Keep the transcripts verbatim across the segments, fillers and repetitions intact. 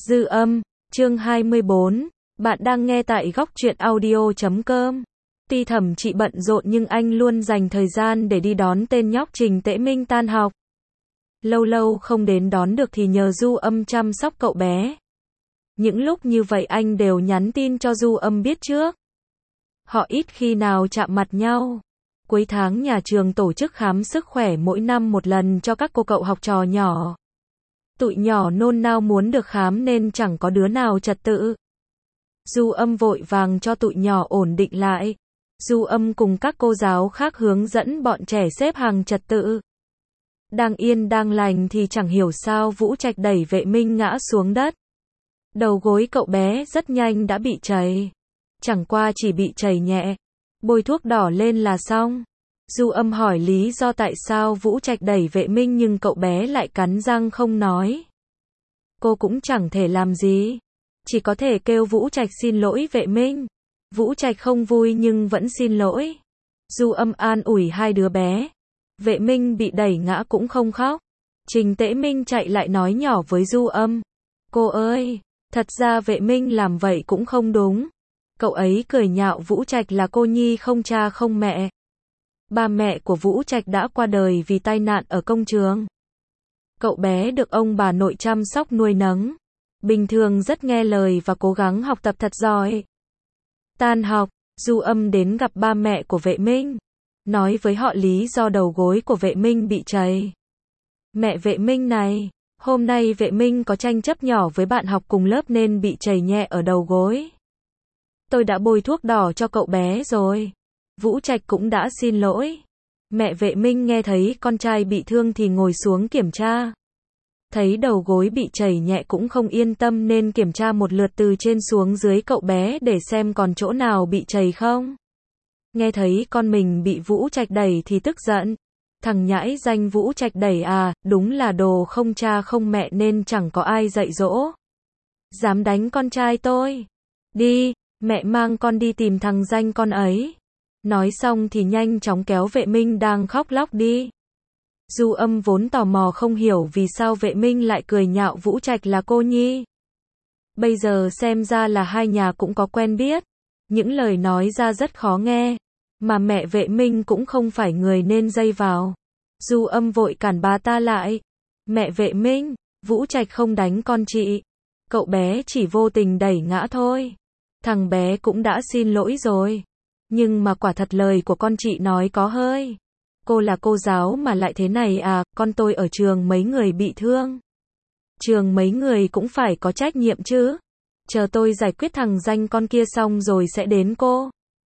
Dư âm, chương hai mươi bốn, bạn đang nghe tại góc truyện audio chấm com. Tuy Thẩm Trị bận rộn nhưng anh luôn dành thời gian để đi đón tên nhóc Trình Tễ Minh tan học. Lâu lâu không đến đón được thì nhờ Du Âm chăm sóc cậu bé. Những lúc như vậy anh đều nhắn tin cho Du Âm biết trước. Họ ít khi nào chạm mặt nhau. Cuối tháng nhà trường tổ chức khám sức khỏe mỗi năm một lần cho các cô cậu học trò nhỏ. Tụi nhỏ nôn nao muốn được khám nên chẳng có đứa nào trật tự. Du Âm vội vàng cho tụi nhỏ ổn định lại. Du Âm cùng các cô giáo khác hướng dẫn bọn trẻ xếp hàng trật tự. Đang yên đang lành thì chẳng hiểu sao Vũ Trạch đẩy Vệ Minh ngã xuống đất. Đầu gối cậu bé rất nhanh đã bị trầy. Chẳng qua chỉ bị trầy nhẹ. Bôi thuốc đỏ lên là xong. Du Âm hỏi lý do tại sao Vũ Trạch đẩy Vệ Minh nhưng cậu bé lại cắn răng không nói. Cô cũng chẳng thể làm gì. Chỉ có thể kêu Vũ Trạch xin lỗi Vệ Minh. Vũ Trạch không vui nhưng vẫn xin lỗi. Du Âm an ủi hai đứa bé. Vệ Minh bị đẩy ngã cũng không khóc. Trình Tễ Minh chạy lại nói nhỏ với Du Âm. Cô ơi, thật ra Vệ Minh làm vậy cũng không đúng. Cậu ấy cười nhạo Vũ Trạch là cô nhi không cha không mẹ. Ba mẹ của Vũ Trạch đã qua đời vì tai nạn ở công trường. Cậu bé được ông bà nội chăm sóc nuôi nấng. Bình thường rất nghe lời và cố gắng học tập thật giỏi. Tan học, Du Âm đến gặp ba mẹ của Vệ Minh. Nói với họ lý do đầu gối của Vệ Minh bị trầy. Mẹ Vệ Minh này, hôm nay Vệ Minh có tranh chấp nhỏ với bạn học cùng lớp nên bị trầy nhẹ ở đầu gối. Tôi đã bôi thuốc đỏ cho cậu bé rồi. Vũ Trạch cũng đã xin lỗi. Mẹ Vệ Minh nghe thấy con trai bị thương thì ngồi xuống kiểm tra. Thấy đầu gối bị trầy nhẹ cũng không yên tâm nên kiểm tra một lượt từ trên xuống dưới cậu bé để xem còn chỗ nào bị trầy không. Nghe thấy con mình bị Vũ Trạch đẩy thì tức giận. Thằng nhãi danh Vũ Trạch đẩy à, đúng là đồ không cha không mẹ nên chẳng có ai dạy dỗ. Dám đánh con trai tôi. Đi, mẹ mang con đi tìm thằng danh con ấy. Nói xong thì nhanh chóng kéo Vệ Minh đang khóc lóc đi. Du Âm vốn tò mò không hiểu vì sao Vệ Minh lại cười nhạo Vũ Trạch là cô nhi. Bây giờ xem ra là hai nhà cũng có quen biết. Những lời nói ra rất khó nghe. Mà mẹ Vệ Minh cũng không phải người nên dây vào. Du Âm vội cản bà ta lại. Mẹ Vệ Minh, Vũ Trạch không đánh con chị. Cậu bé chỉ vô tình đẩy ngã thôi. Thằng bé cũng đã xin lỗi rồi. Nhưng mà quả thật lời của con chị nói có hơi. Cô là cô giáo mà lại thế này à, con tôi ở trường mấy người bị thương. Trường mấy người cũng phải có trách nhiệm chứ. Chờ tôi giải quyết thằng danh con kia xong rồi sẽ đến cô.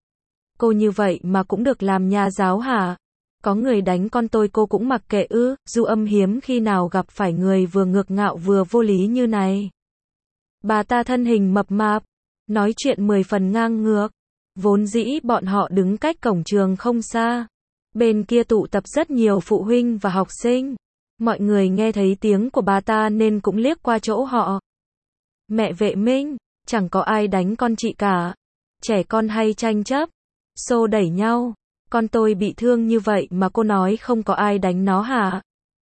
Cô như vậy mà cũng được làm nhà giáo hả? Có người đánh con tôi cô cũng mặc kệ ư? Du Âm hiếm khi nào gặp phải người vừa ngược ngạo vừa vô lý như này. Bà ta thân hình mập mạp, nói chuyện mười phần ngang ngược. Vốn dĩ bọn họ đứng cách cổng trường không xa. Bên kia tụ tập rất nhiều phụ huynh và học sinh. Mọi người nghe thấy tiếng của bà ta nên cũng liếc qua chỗ họ. Mẹ Vệ Minh, chẳng có ai đánh con chị cả. Trẻ con hay tranh chấp, xô đẩy nhau. Con tôi bị thương như vậy mà cô nói không có ai đánh nó hả?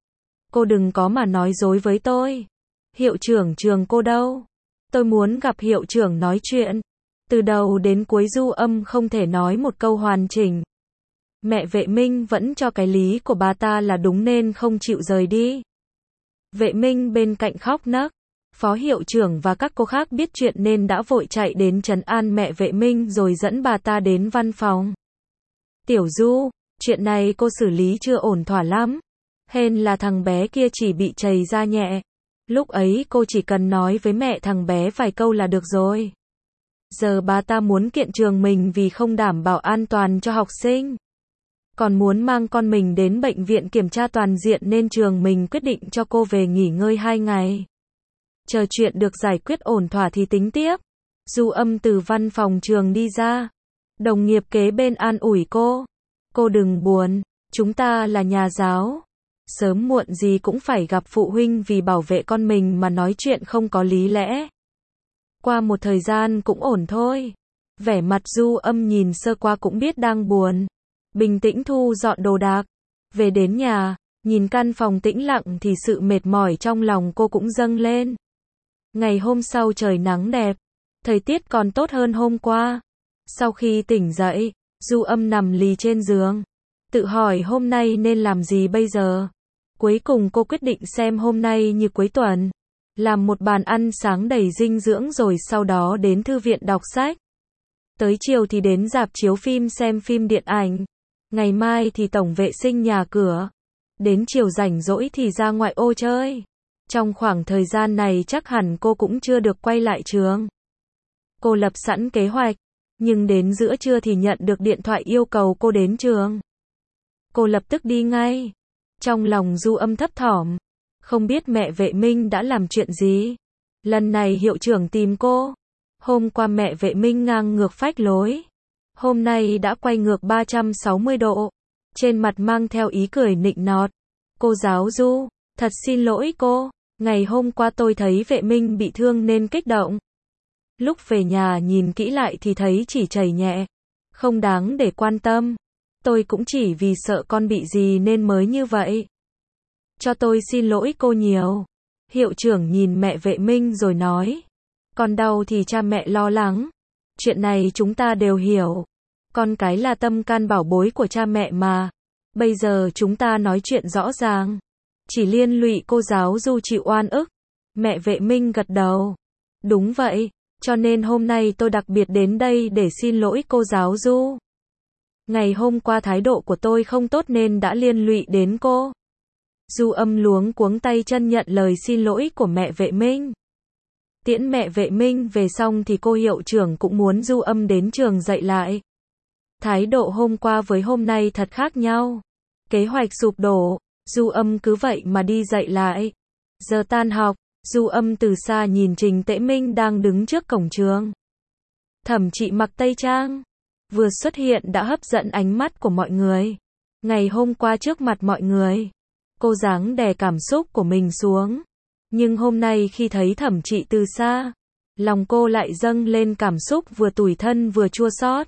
Cô đừng có mà nói dối với tôi. Hiệu trưởng trường cô đâu? Tôi muốn gặp hiệu trưởng nói chuyện. Từ đầu đến cuối Du Âm không thể nói một câu hoàn chỉnh. Mẹ Vệ Minh vẫn cho cái lý của bà ta là đúng nên không chịu rời đi. Vệ Minh bên cạnh khóc nấc. Phó hiệu trưởng và các cô khác biết chuyện nên đã vội chạy đến trấn an mẹ Vệ Minh rồi dẫn bà ta đến văn phòng. Tiểu Du, chuyện này cô xử lý chưa ổn thỏa lắm. Hên là thằng bé kia chỉ bị trầy da nhẹ. Lúc ấy cô chỉ cần nói với mẹ thằng bé vài câu là được rồi. Giờ bà ta muốn kiện trường mình vì không đảm bảo an toàn cho học sinh. Còn muốn mang con mình đến bệnh viện kiểm tra toàn diện nên trường mình quyết định cho cô về nghỉ ngơi hai ngày. Chờ chuyện được giải quyết ổn thỏa thì tính tiếp. Du Âm từ văn phòng trường đi ra. Đồng nghiệp kế bên an ủi cô. Cô đừng buồn, chúng ta là nhà giáo. Sớm muộn gì cũng phải gặp phụ huynh vì bảo vệ con mình mà nói chuyện không có lý lẽ. Qua một thời gian cũng ổn thôi. Vẻ mặt Du Âm nhìn sơ qua cũng biết đang buồn. Bình tĩnh thu dọn đồ đạc. Về đến nhà, nhìn căn phòng tĩnh lặng thì sự mệt mỏi trong lòng cô cũng dâng lên. Ngày hôm sau trời nắng đẹp, thời tiết còn tốt hơn hôm qua. Sau khi tỉnh dậy, Du Âm nằm lì trên giường, tự hỏi hôm nay nên làm gì bây giờ. Cuối cùng cô quyết định xem hôm nay như cuối tuần, làm một bàn ăn sáng đầy dinh dưỡng rồi sau đó đến thư viện đọc sách. Tới chiều thì đến rạp chiếu phim xem phim điện ảnh. Ngày mai thì tổng vệ sinh nhà cửa. Đến chiều rảnh rỗi thì ra ngoại ô chơi. Trong khoảng thời gian này chắc hẳn cô cũng chưa được quay lại trường. Cô lập sẵn kế hoạch, nhưng đến giữa trưa thì nhận được điện thoại yêu cầu cô đến trường. Cô lập tức đi ngay. Trong lòng Du Âm thấp thỏm, không biết mẹ Vệ Minh đã làm chuyện gì. Lần này hiệu trưởng tìm cô. Hôm qua mẹ Vệ Minh ngang ngược phách lối. Hôm nay đã quay ngược ba trăm sáu mươi độ. Trên mặt mang theo ý cười nịnh nọt. Cô giáo Du, thật xin lỗi cô. Ngày hôm qua tôi thấy Vệ Minh bị thương nên kích động. Lúc về nhà nhìn kỹ lại thì thấy chỉ chảy nhẹ. Không đáng để quan tâm. Tôi cũng chỉ vì sợ con bị gì nên mới như vậy. Cho tôi xin lỗi cô nhiều. Hiệu trưởng nhìn mẹ Vệ Minh rồi nói. Con đau thì cha mẹ lo lắng. Chuyện này chúng ta đều hiểu. Con cái là tâm can bảo bối của cha mẹ mà. Bây giờ chúng ta nói chuyện rõ ràng. Chỉ liên lụy cô giáo Du chịu oan ức. Mẹ Vệ Minh gật đầu. Đúng vậy, cho nên hôm nay tôi đặc biệt đến đây để xin lỗi cô giáo Du. Ngày hôm qua thái độ của tôi không tốt nên đã liên lụy đến cô. Du Âm luống cuống tay chân nhận lời xin lỗi của mẹ Vệ Minh. Tiễn mẹ Vệ Minh về xong thì cô hiệu trưởng cũng muốn Du Âm đến trường dạy lại. Thái độ hôm qua với hôm nay thật khác nhau. Kế hoạch sụp đổ, Du Âm cứ vậy mà đi dạy lại. Giờ tan học, Du Âm từ xa nhìn Trình Tễ Minh đang đứng trước cổng trường. Thẩm Trị mặc tây trang, vừa xuất hiện đã hấp dẫn ánh mắt của mọi người. Ngày hôm qua trước mặt mọi người, cô gắng đè cảm xúc của mình xuống. Nhưng hôm nay khi thấy Thẩm Trị từ xa, lòng cô lại dâng lên cảm xúc vừa tủi thân vừa chua xót.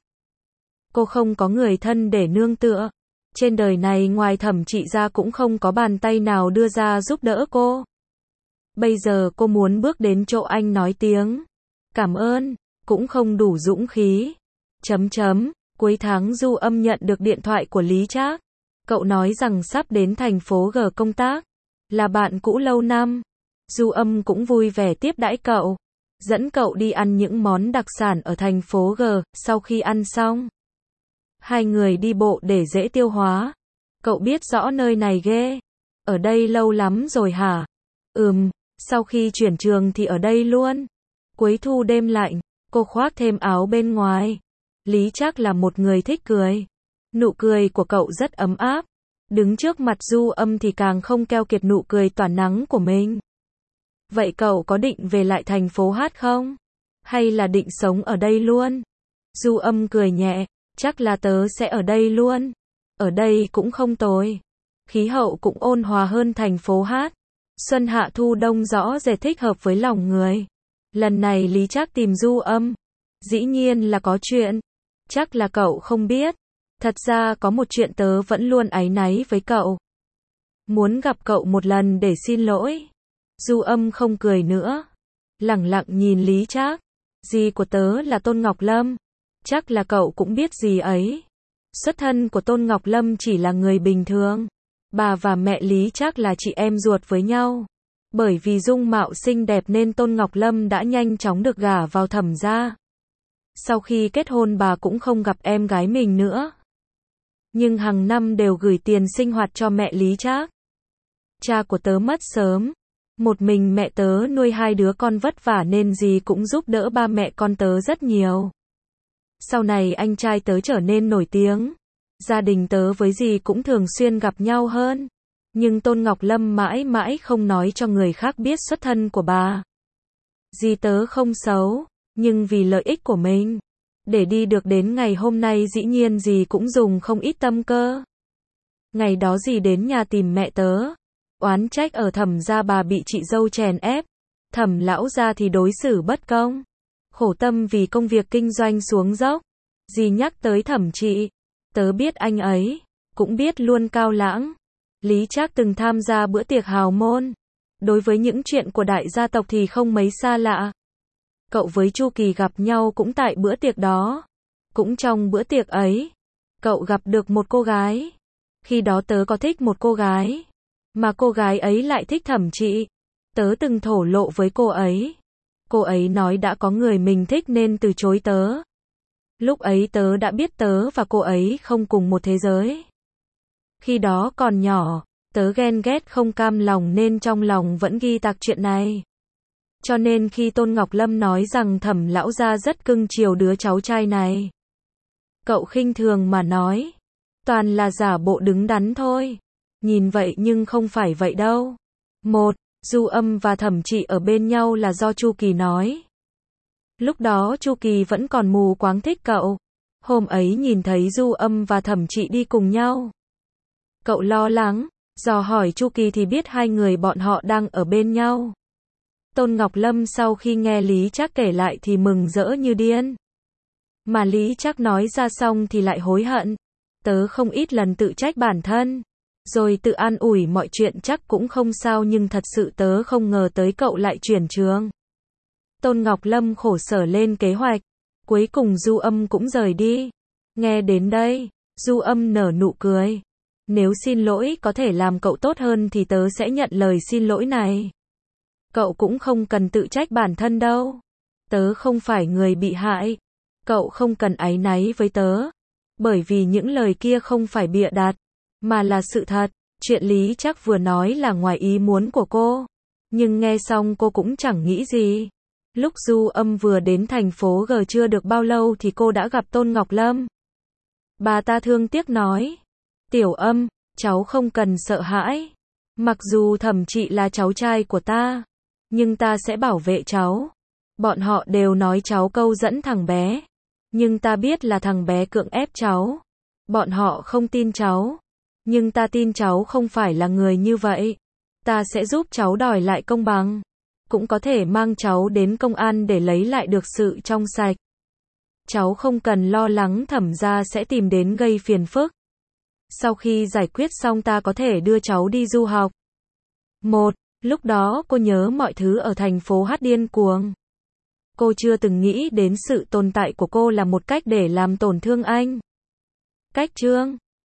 Cô không có người thân để nương tựa. Trên đời này ngoài Thẩm Trị ra cũng không có bàn tay nào đưa ra giúp đỡ cô. Bây giờ cô muốn bước đến chỗ anh nói tiếng cảm ơn, cũng không đủ dũng khí. Chấm chấm, cuối tháng Du Âm nhận được điện thoại của Lý Trác. Cậu nói rằng sắp đến thành phố G công tác, là bạn cũ lâu năm. Du Âm cũng vui vẻ tiếp đãi cậu, dẫn cậu đi ăn những món đặc sản ở thành phố G. Sau khi ăn xong, hai người đi bộ để dễ tiêu hóa. Cậu biết rõ nơi này ghê. Ở đây lâu lắm rồi hả? Ừm, sau khi chuyển trường thì ở đây luôn. Cuối thu đêm lạnh, cô khoác thêm áo bên ngoài. Lý Trác là một người thích cười. Nụ cười của cậu rất ấm áp. Đứng trước mặt Du Âm thì càng không keo kiệt nụ cười tỏa nắng của mình. Vậy cậu có định về lại thành phố hát không? Hay là định sống ở đây luôn? Du Âm cười nhẹ. Chắc là tớ sẽ ở đây luôn. Ở đây cũng không tồi. Khí hậu cũng ôn hòa hơn thành phố hát. Xuân hạ thu đông rõ rệt thích hợp với lòng người. Lần này Lý Trác tìm Du Âm. Dĩ nhiên là có chuyện. Chắc là cậu không biết. Thật ra có một chuyện tớ vẫn luôn áy náy với cậu. Muốn gặp cậu một lần để xin lỗi. Du Âm không cười nữa. Lẳng lặng nhìn Lý Trác. Dì của tớ là Tôn Ngọc Lâm. Chắc là cậu cũng biết gì ấy. Xuất thân của Tôn Ngọc Lâm chỉ là người bình thường. Bà và mẹ Lý Trác là chị em ruột với nhau. Bởi vì dung mạo xinh đẹp nên Tôn Ngọc Lâm đã nhanh chóng được gả vào Thẩm gia. Sau khi kết hôn bà cũng không gặp em gái mình nữa. Nhưng hàng năm đều gửi tiền sinh hoạt cho mẹ Lý Trác. Cha của tớ mất sớm. Một mình mẹ tớ nuôi hai đứa con vất vả nên dì cũng giúp đỡ ba mẹ con tớ rất nhiều. Sau này anh trai tớ trở nên nổi tiếng. Gia đình tớ với dì cũng thường xuyên gặp nhau hơn. Nhưng Tôn Ngọc Lâm mãi mãi không nói cho người khác biết xuất thân của bà. Dì tớ không xấu, nhưng vì lợi ích của mình. Để đi được đến ngày hôm nay dĩ nhiên dì cũng dùng không ít tâm cơ. Ngày đó dì đến nhà tìm mẹ tớ. Oán trách ở Thẩm gia bà bị chị dâu chèn ép. Thẩm lão gia thì đối xử bất công. Khổ tâm vì công việc kinh doanh xuống dốc. Dì nhắc tới Thẩm Trị. Tớ biết anh ấy. Cũng biết luôn Cao Lãng. Lý Trác từng tham gia bữa tiệc hào môn. đối với những chuyện của đại gia tộc thì không mấy xa lạ. Cậu với Chu Kỳ gặp nhau cũng tại bữa tiệc đó. Cũng trong bữa tiệc ấy, cậu gặp được một cô gái. Khi đó tớ có thích một cô gái, mà cô gái ấy lại thích Thẩm Trị. Tớ từng thổ lộ với cô ấy. Cô ấy nói đã có người mình thích nên từ chối tớ. Lúc ấy tớ đã biết tớ và cô ấy không cùng một thế giới. Khi đó còn nhỏ, tớ ghen ghét không cam lòng nên trong lòng vẫn ghi tạc chuyện này. Cho nên khi Tôn Ngọc Lâm nói rằng Thẩm lão gia rất cưng chiều đứa cháu trai này, cậu khinh thường mà nói, toàn là giả bộ đứng đắn thôi. Nhìn vậy nhưng không phải vậy đâu. Một, Du Âm và Thẩm Trị ở bên nhau là do Chu Kỳ nói. Lúc đó Chu Kỳ vẫn còn mù quáng thích cậu. Hôm ấy nhìn thấy Du Âm và Thẩm Trị đi cùng nhau, cậu lo lắng, dò hỏi Chu Kỳ thì biết hai người bọn họ đang ở bên nhau. Tôn Ngọc Lâm sau khi nghe Lý Trác kể lại thì mừng rỡ như điên. Mà Lý Trác nói ra xong thì lại hối hận. Tớ không ít lần tự trách bản thân, rồi tự an ủi mọi chuyện chắc cũng không sao, nhưng thật sự tớ không ngờ tới cậu lại chuyển trường. Tôn Ngọc Lâm khổ sở lên kế hoạch. Cuối cùng Du Âm cũng rời đi. Nghe đến đây, Du Âm nở nụ cười. Nếu xin lỗi có thể làm cậu tốt hơn thì tớ sẽ nhận lời xin lỗi này. Cậu cũng không cần tự trách bản thân đâu. Tớ không phải người bị hại. Cậu không cần áy náy với tớ. Bởi vì những lời kia không phải bịa đặt, mà là sự thật. Chuyện Lý Trác vừa nói là ngoài ý muốn của cô. Nhưng nghe xong cô cũng chẳng nghĩ gì. Lúc Du Âm vừa đến thành phố G chưa được bao lâu thì cô đã gặp Tôn Ngọc Lâm. Bà ta thương tiếc nói, Tiểu Âm, cháu không cần sợ hãi. Mặc dù Thẩm Trị là cháu trai của ta, nhưng ta sẽ bảo vệ cháu. Bọn họ đều nói cháu câu dẫn thằng bé, nhưng ta biết là thằng bé cưỡng ép cháu. Bọn họ không tin cháu, nhưng ta tin cháu không phải là người như vậy. Ta sẽ giúp cháu đòi lại công bằng, cũng có thể mang cháu đến công an để lấy lại được sự trong sạch. Cháu không cần lo lắng Thẩm gia sẽ tìm đến gây phiền phức. Sau khi giải quyết xong ta có thể đưa cháu đi du học. Một, lúc đó cô nhớ mọi thứ ở thành phố hát điên cuồng. Cô chưa từng nghĩ đến sự tồn tại của cô là một cách để làm tổn thương anh. Cách chương